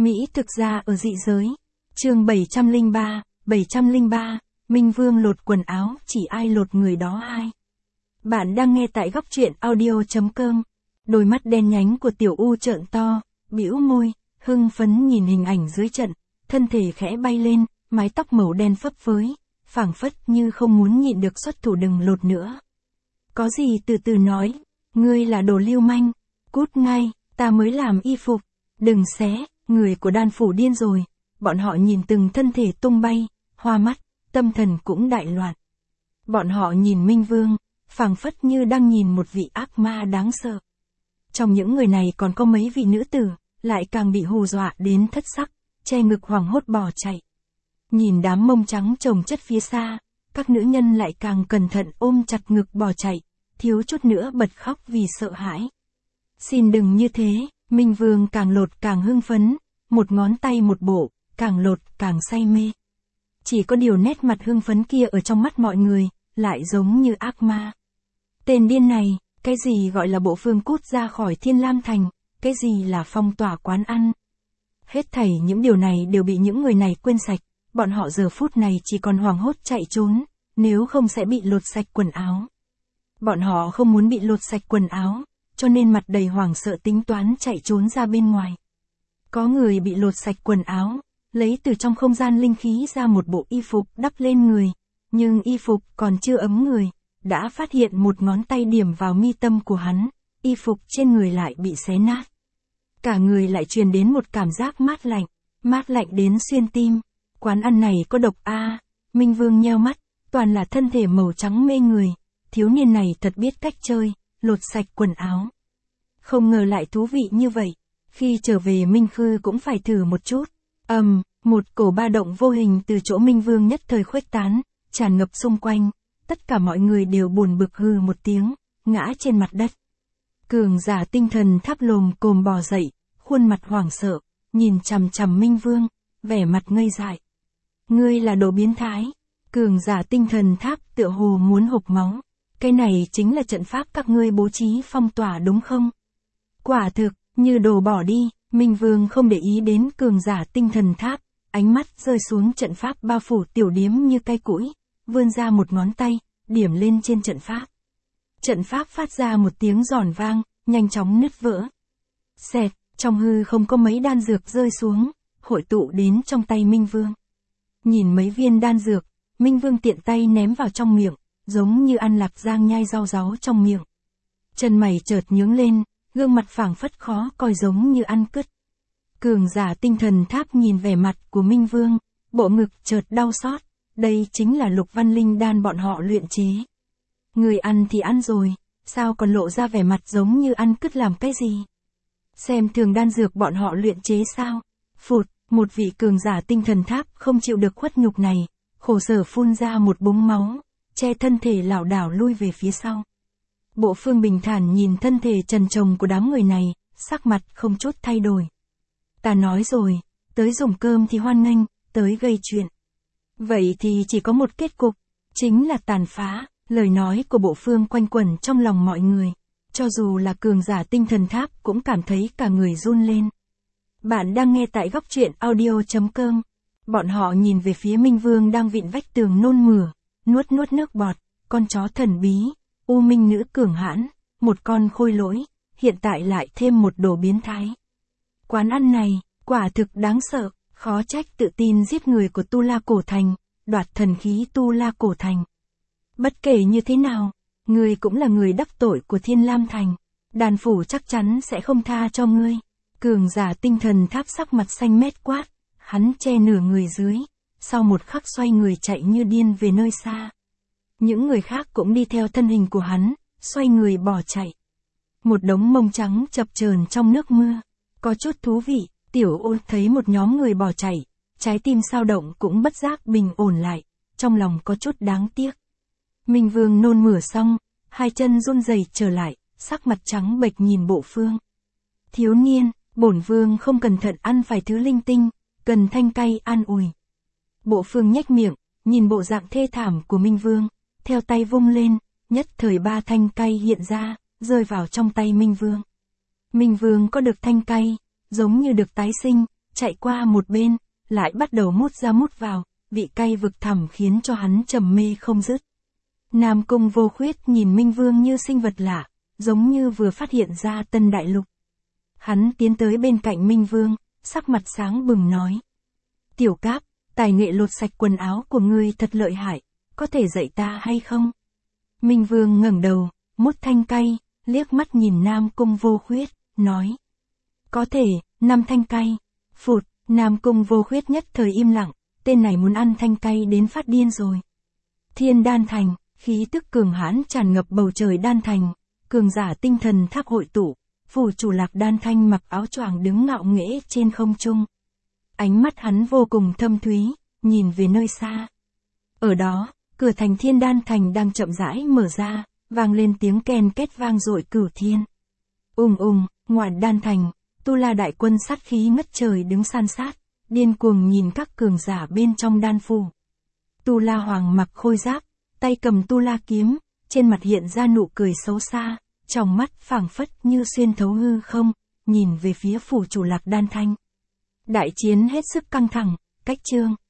Mỹ thực ra ở dị giới. Chương 703, Minh Vương lột quần áo, chỉ ai lột người đó ai. Bạn đang nghe tại góc truyện audio.com. Đôi mắt đen nhánh của Tiểu U trợn to, bĩu môi, hưng phấn nhìn hình ảnh dưới trận, thân thể khẽ bay lên, mái tóc màu đen phấp phới, phảng phất như không muốn nhịn được xuất thủ đừng lột nữa. Có gì từ từ nói, ngươi là đồ lưu manh, cút ngay, ta mới làm y phục, đừng xé, người của đan phủ điên rồi, bọn họ nhìn từng thân thể tung bay, hoa mắt, tâm thần cũng đại loạn. Bọn họ nhìn Minh Vương, phảng phất như đang nhìn một vị ác ma đáng sợ. Trong những người này còn có mấy vị nữ tử, lại càng bị hù dọa đến thất sắc, che ngực hoảng hốt bỏ chạy. Nhìn đám mông trắng chồng chất phía xa, các nữ nhân lại càng cẩn thận ôm chặt ngực bỏ chạy, thiếu chút nữa bật khóc vì sợ hãi. Xin đừng như thế, Minh Vương càng lột càng hưng phấn, một ngón tay một bộ, càng lột càng say mê. Chỉ có điều nét mặt hưng phấn kia ở trong mắt mọi người, lại giống như ác ma. Tên điên này, cái gì gọi là bộ phương cút ra khỏi Thiên Lam Thành, cái gì là phong tỏa quán ăn. Hết thảy những điều này đều bị những người này quên sạch, bọn họ giờ phút này chỉ còn hoảng hốt chạy trốn, nếu không sẽ bị lột sạch quần áo. Bọn họ không muốn bị lột sạch quần áo, cho nên mặt đầy hoảng sợ tính toán chạy trốn ra bên ngoài. Có người bị lột sạch quần áo, lấy từ trong không gian linh khí ra một bộ y phục đắp lên người, nhưng y phục còn chưa ấm người, đã phát hiện một ngón tay điểm vào mi tâm của hắn, y phục trên người lại bị xé nát. Cả người lại truyền đến một cảm giác mát lạnh đến xuyên tim. Quán ăn này có độc a. Minh Vương nheo mắt, toàn là thân thể màu trắng mê người, thiếu niên này thật biết cách chơi, lột sạch quần áo. Không ngờ lại thú vị như vậy, khi trở về Minh Khư cũng phải thử một chút. Một cổ ba động vô hình từ chỗ Minh Vương nhất thời khuếch tán, tràn ngập xung quanh, tất cả mọi người đều buồn bực hừ một tiếng, ngã trên mặt đất. Cường giả tinh thần tháp lồm cồm bò dậy, khuôn mặt hoảng sợ, nhìn chằm chằm Minh Vương, vẻ mặt ngây dại. Ngươi là đồ biến thái. Cường giả tinh thần tháp tựa hồ muốn hộc máu. Cái này chính là trận pháp các ngươi bố trí phong tỏa đúng không? Quả thực, như đồ bỏ đi. Minh Vương không để ý đến cường giả tinh thần tháp, ánh mắt rơi xuống trận pháp bao phủ tiểu điếm như cây củi, vươn ra một ngón tay, điểm lên trên trận pháp. Trận pháp phát ra một tiếng giòn vang, nhanh chóng nứt vỡ. Xẹt, trong hư không có mấy đan dược rơi xuống, hội tụ đến trong tay Minh Vương. Nhìn mấy viên đan dược, Minh Vương tiện tay ném vào trong miệng, giống như ăn lạc giang nhai rau ráu trong miệng. Chân mày chợt nhướng lên, gương mặt phảng phất khó coi giống như ăn cứt. Cường giả tinh thần tháp nhìn vẻ mặt của Minh Vương, bộ ngực chợt đau xót, đây chính là Lục Văn Linh đan bọn họ luyện chế. Người ăn thì ăn rồi, sao còn lộ ra vẻ mặt giống như ăn cứt làm cái gì? Xem thường đan dược bọn họ luyện chế sao? Phụt, một vị cường giả tinh thần tháp không chịu được khuất nhục này, khổ sở phun ra một búng máu, che thân thể lảo đảo lui về phía sau. Bộ Phương bình thản nhìn thân thể trần trồng của đám người này, sắc mặt không chút thay đổi. Ta nói rồi, tới dùng cơm thì hoan nghênh, tới gây chuyện. Vậy thì chỉ có một kết cục, chính là tàn phá. Lời nói của Bộ Phương quanh quẩn trong lòng mọi người, cho dù là cường giả tinh thần tháp cũng cảm thấy cả người run lên. Bạn đang nghe tại góc truyện audio.com. Bọn họ nhìn về phía Minh Vương đang vịn vách tường nôn mửa, nuốt nước bọt, con chó thần bí, u minh nữ cường hãn, một con khôi lỗi, hiện tại lại thêm một đồ biến thái. Quán ăn này, quả thực đáng sợ, khó trách tự tin giết người của Tu La Cổ Thành, đoạt thần khí Tu La Cổ Thành. Bất kể như thế nào, ngươi cũng là người đắc tội của Thiên Lam Thành, đàn phủ chắc chắn sẽ không tha cho ngươi. Cường giả tinh thần tháp sắc mặt xanh mét quát, hắn che nửa người dưới, sau một khắc xoay người chạy như điên về nơi xa. Những người khác cũng đi theo thân hình của hắn, xoay người bỏ chạy. Một đống mông trắng chập chờn trong nước mưa, có chút thú vị. Tiểu Ôn thấy một nhóm người bỏ chạy, trái tim sao động cũng bất giác bình ổn lại, trong lòng có chút đáng tiếc. Minh Vương nôn mửa xong, hai chân run rẩy trở lại, sắc mặt trắng bệch nhìn Bộ Phương. Thiếu niên, bổn vương không cẩn thận ăn phải thứ linh tinh, cần thanh cay an ủi. Bộ Phương nhếch miệng, nhìn bộ dạng thê thảm của Minh Vương, theo tay vung lên, nhất thời 3 thanh cay hiện ra, rơi vào trong tay Minh Vương. Minh Vương có được thanh cay, giống như được tái sinh, chạy qua một bên, lại bắt đầu mút ra mút vào, vị cay vực thẳm khiến cho hắn trầm mê không dứt. Nam Cung Vô Khuyết nhìn Minh Vương như sinh vật lạ, giống như vừa phát hiện ra tân đại lục. Hắn tiến tới bên cạnh Minh Vương, sắc mặt sáng bừng nói. Tiểu Cáp, tài nghệ lột sạch quần áo của ngươi thật lợi hại, có thể dạy ta hay không? Minh Vương ngẩng đầu, mút thanh cay, liếc mắt nhìn Nam Cung Vô Khuyết, nói. Có thể, 5 thanh cay. Phụt, Nam Cung Vô Khuyết nhất thời im lặng, tên này muốn ăn thanh cay đến phát điên rồi. Thiên Đan Thành, khí tức cường hãn tràn ngập bầu trời Đan Thành, cường giả tinh thần tháp hội tụ, phủ chủ Lạc Đan Thanh mặc áo choàng đứng ngạo nghễ trên không trung. Ánh mắt hắn vô cùng thâm thúy, nhìn về nơi xa. Ở đó, cửa thành Thiên Đan Thành đang chậm rãi mở ra, vang lên tiếng ken két vang dội cửu thiên. Ngoài Đan Thành, Tu La đại quân sát khí ngất trời đứng san sát, điên cuồng nhìn các cường giả bên trong đan phủ. Tu La Hoàng mặc khôi giáp, tay cầm Tu La kiếm, trên mặt hiện ra nụ cười xấu xa, trong mắt phảng phất như xuyên thấu hư không, nhìn về phía phủ chủ Lạc Đan Thanh. Đại chiến hết sức căng thẳng, cách chương.